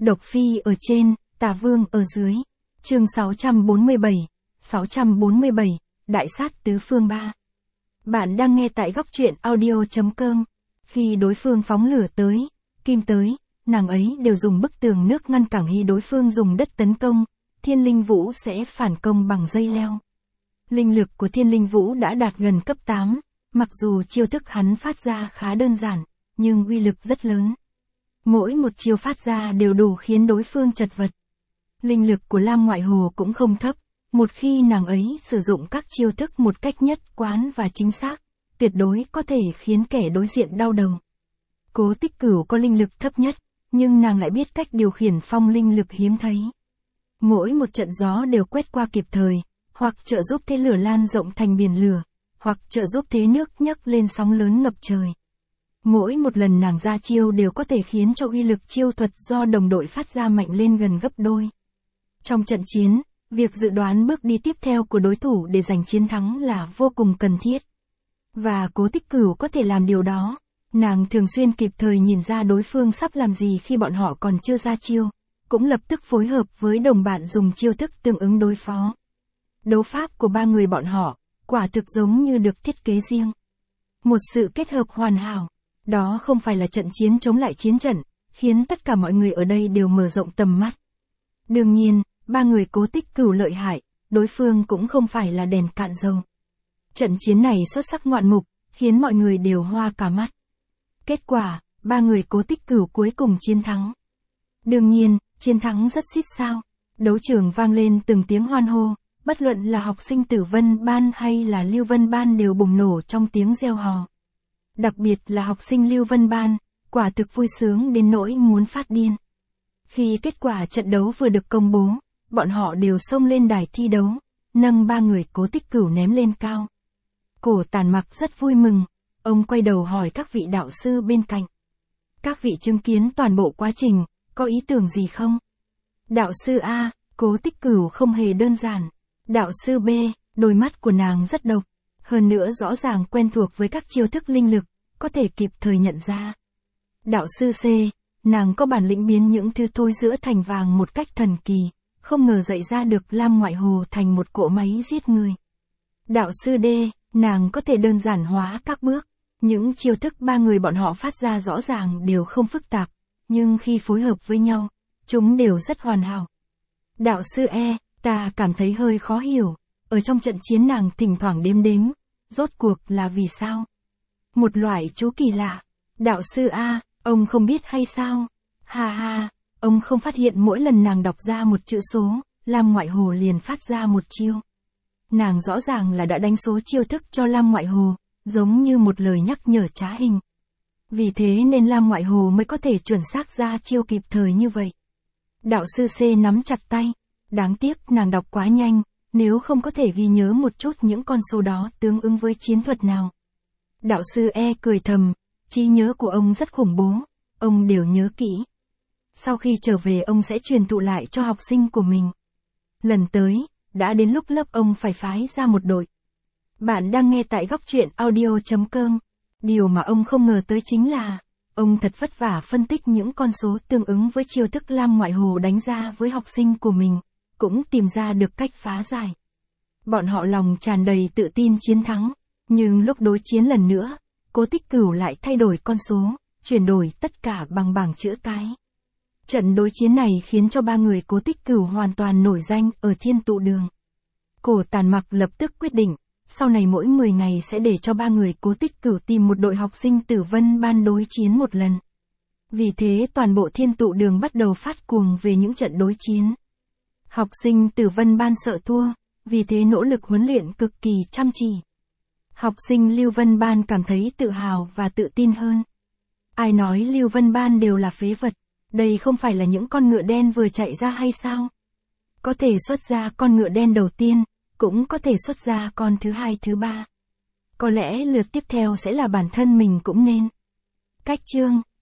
Độc Phi ở trên, Tà Vương ở dưới. Chương 647, Đại sát tứ phương 3. Bạn đang nghe tại góc truyện audio.com. Khi đối phương phóng lửa tới, kim tới, nàng ấy đều dùng bức tường nước ngăn cản khi đối phương dùng đất tấn công, Thiên Linh Vũ sẽ phản công bằng dây leo. Linh lực của Thiên Linh Vũ đã đạt gần cấp 8, mặc dù chiêu thức hắn phát ra khá đơn giản, nhưng uy lực rất lớn. Mỗi một chiêu phát ra đều đủ khiến đối phương chật vật. Linh lực của Lam Ngoại Hồ cũng không thấp, một khi nàng ấy sử dụng các chiêu thức một cách nhất quán và chính xác, tuyệt đối có thể khiến kẻ đối diện đau đầu. Cố Tích Cửu có linh lực thấp nhất, nhưng nàng lại biết cách điều khiển phong linh lực hiếm thấy. Mỗi một trận gió đều quét qua kịp thời, hoặc trợ giúp thế lửa lan rộng thành biển lửa, hoặc trợ giúp thế nước nhấc lên sóng lớn ngập trời. Mỗi một lần nàng ra chiêu đều có thể khiến cho uy lực chiêu thuật do đồng đội phát ra mạnh lên gần gấp đôi. Trong trận chiến, việc dự đoán bước đi tiếp theo của đối thủ để giành chiến thắng là vô cùng cần thiết. Và Cố Tích Cửu có thể làm điều đó. Nàng thường xuyên kịp thời nhìn ra đối phương sắp làm gì khi bọn họ còn chưa ra chiêu, cũng lập tức phối hợp với đồng bạn dùng chiêu thức tương ứng đối phó. Đấu pháp của ba người bọn họ, quả thực giống như được thiết kế riêng. Một sự kết hợp hoàn hảo. Đó không phải là trận chiến chống lại chiến trận, khiến tất cả mọi người ở đây đều mở rộng tầm mắt. Đương nhiên, ba người Cố Tích Cửu lợi hại, đối phương cũng không phải là đèn cạn dầu. Trận chiến này xuất sắc ngoạn mục, khiến mọi người đều hoa cả mắt. Kết quả, ba người Cố Tích Cửu cuối cùng chiến thắng. Đương nhiên, chiến thắng rất xít sao. Đấu trường vang lên từng tiếng hoan hô, bất luận là học sinh Tử Vân Ban hay là Lưu Vân Ban đều bùng nổ trong tiếng reo hò. Đặc biệt là học sinh Lưu Vân Ban, quả thực vui sướng đến nỗi muốn phát điên. Khi kết quả trận đấu vừa được công bố, bọn họ đều xông lên đài thi đấu, nâng ba người Cố Tích Cửu ném lên cao. Cổ Tàn Mặc rất vui mừng, ông quay đầu hỏi các vị đạo sư bên cạnh. Các vị chứng kiến toàn bộ quá trình, có ý tưởng gì không? Đạo sư A, Cố Tích Cửu không hề đơn giản. Đạo sư B, đôi mắt của nàng rất độc, hơn nữa rõ ràng quen thuộc với các chiêu thức linh lực, có thể kịp thời nhận ra. Đạo sư C, nàng có bản lĩnh biến những thứ thối rữa thành vàng một cách thần kỳ, không ngờ dạy ra được Lam Ngoại Hồ thành một cỗ máy giết người. Đạo sư D, nàng có thể đơn giản hóa các bước, những chiêu thức ba người bọn họ phát ra rõ ràng đều không phức tạp, nhưng khi phối hợp với nhau, chúng đều rất hoàn hảo. Đạo sư E, ta cảm thấy hơi khó hiểu, ở trong trận chiến nàng thỉnh thoảng đếm, rốt cuộc là vì sao? Một loại chú kỳ lạ. Đạo sư A, ông không biết hay sao? Ha ha, ông không phát hiện mỗi lần nàng đọc ra một chữ số, Lam Ngoại Hồ liền phát ra một chiêu. Nàng rõ ràng là đã đánh số chiêu thức cho Lam Ngoại Hồ, giống như một lời nhắc nhở trá hình. Vì thế nên Lam Ngoại Hồ mới có thể chuẩn xác ra chiêu kịp thời như vậy. Đạo sư C nắm chặt tay. Đáng tiếc nàng đọc quá nhanh, nếu không có thể ghi nhớ một chút những con số đó tương ứng với chiến thuật nào. Đạo sư E cười thầm, trí nhớ của ông rất khủng bố, ông đều nhớ kỹ. Sau khi trở về ông sẽ truyền thụ lại cho học sinh của mình. Lần tới, đã đến lúc lớp ông phải phái ra một đội. Bạn đang nghe tại góc truyện audio.com. Điều mà ông không ngờ tới chính là, ông thật vất vả phân tích những con số tương ứng với chiêu thức Lam Ngoại Hồ đánh ra với học sinh của mình, cũng tìm ra được cách phá giải. Bọn họ lòng tràn đầy tự tin chiến thắng, nhưng lúc đối chiến lần nữa, Cố Tích Cửu lại thay đổi con số, chuyển đổi tất cả bằng bảng chữ cái. Trận đối chiến này khiến cho ba người Cố Tích Cửu hoàn toàn nổi danh ở Thiên Tụ Đường. Cổ Tàn Mặc lập tức quyết định, sau này mỗi 10 ngày sẽ để cho ba người Cố Tích Cửu tìm một đội học sinh Tử Vân Ban đối chiến một lần. Vì thế toàn bộ Thiên Tụ Đường bắt đầu phát cuồng về những trận đối chiến. Học sinh Tử Vân Ban sợ thua, vì thế nỗ lực huấn luyện cực kỳ chăm chỉ. Học sinh Lưu Vân Ban cảm thấy tự hào và tự tin hơn. Ai nói Lưu Vân Ban đều là phế vật, đây không phải là những con ngựa đen vừa chạy ra hay sao? Có thể xuất ra con ngựa đen đầu tiên, cũng có thể xuất ra con thứ hai thứ ba. Có lẽ lượt tiếp theo sẽ là bản thân mình cũng nên. Cách chương